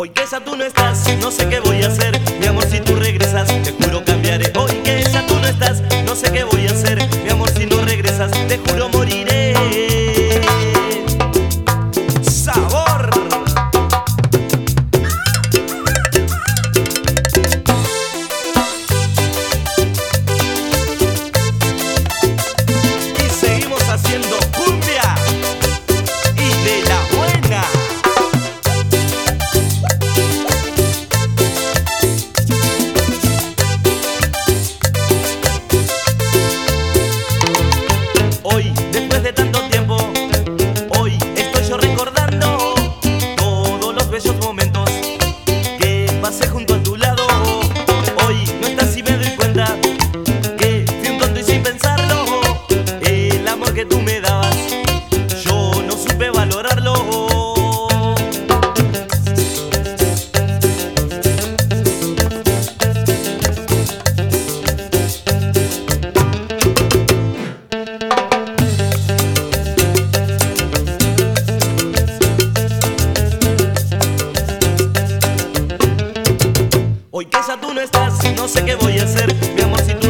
Hoy que esa tú no estás, no sé qué voy a hacer. Mi amor, si tú regresas, te juro cambiaré. Hoy que esa tú no estás, no sé qué voy a hacer. Mi amor, si no regresas, te juro moriré. ¡Sabor! Y seguimos haciendo cumbia y de la buena. Hoy, después de tanto tiempo, hoy estoy yo recordando todos los bellos momentos que pasé junto a tu lado. Hoy no estás y me doy cuenta que fui un tonto y sin pensarlo. El amor que tú me dabas, yo no supe valorarlo. Hoy que ya tú no estás, no sé qué voy a hacer. Mi amor, si tú